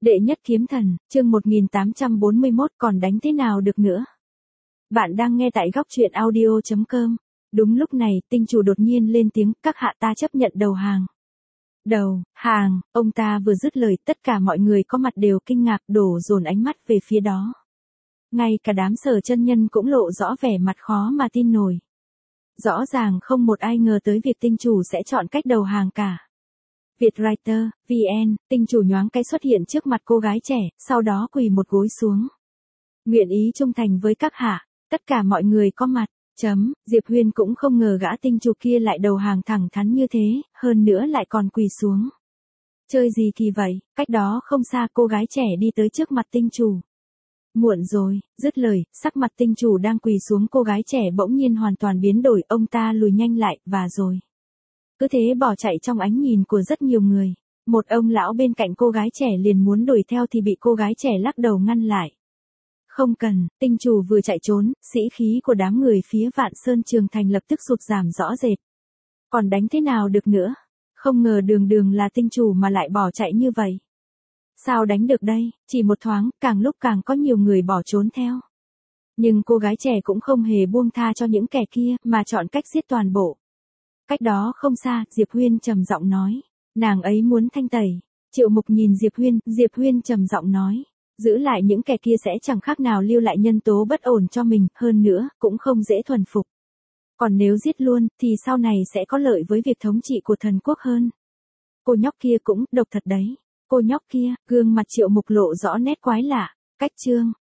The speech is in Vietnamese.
Đệ nhất kiếm thần, chương 1841 còn đánh thế nào được nữa. Bạn đang nghe tại góc truyện audio.com. Đúng lúc này, tinh chủ đột nhiên lên tiếng, các hạ ta chấp nhận đầu hàng. Đầu, hàng, ông ta vừa dứt lời, tất cả mọi người có mặt đều kinh ngạc đổ dồn ánh mắt về phía đó. Ngay cả đám Sở chân nhân cũng lộ rõ vẻ mặt khó mà tin nổi. Rõ ràng không một ai ngờ tới việc tinh chủ sẽ chọn cách đầu hàng cả. Vietwriter, VN, tinh chủ nhoáng cái xuất hiện trước mặt cô gái trẻ, sau đó quỳ một gối xuống. Nguyện ý trung thành với các hạ, tất cả mọi người có mặt, Diệp Huyên cũng không ngờ gã tinh chủ kia lại đầu hàng thẳng thắn như thế, hơn nữa lại còn quỳ xuống. Chơi gì thì vậy, cách đó không xa cô gái trẻ đi tới trước mặt tinh chủ. Muộn rồi, dứt lời, sắc mặt tinh chủ đang quỳ xuống cô gái trẻ bỗng nhiên hoàn toàn biến đổi, ông ta lùi nhanh lại, và rồi. Cứ thế bỏ chạy trong ánh nhìn của rất nhiều người. Một ông lão bên cạnh cô gái trẻ liền muốn đuổi theo thì bị cô gái trẻ lắc đầu ngăn lại. Không cần, tinh chủ vừa chạy trốn, sĩ khí của đám người phía Vạn Sơn Trường Thành lập tức sụt giảm rõ rệt. Còn đánh thế nào được nữa? Không ngờ đường đường là tinh chủ mà lại bỏ chạy như vậy. Sao đánh được đây? Chỉ một thoáng, càng lúc càng có nhiều người bỏ trốn theo. Nhưng cô gái trẻ cũng không hề buông tha cho những kẻ kia, mà chọn cách giết toàn bộ. Cách đó không xa, Diệp Huyên trầm giọng nói. Nàng ấy muốn thanh tẩy. Triệu Mục nhìn Diệp Huyên trầm giọng nói. Giữ lại những kẻ kia sẽ chẳng khác nào lưu lại nhân tố bất ổn cho mình, hơn nữa, cũng không dễ thuần phục. Còn nếu giết luôn, thì sau này sẽ có lợi với việc thống trị của thần quốc hơn. Cô nhóc kia cũng, độc thật đấy. Cô nhóc kia, gương mặt Triệu Mục lộ rõ nét quái lạ. Cách chương,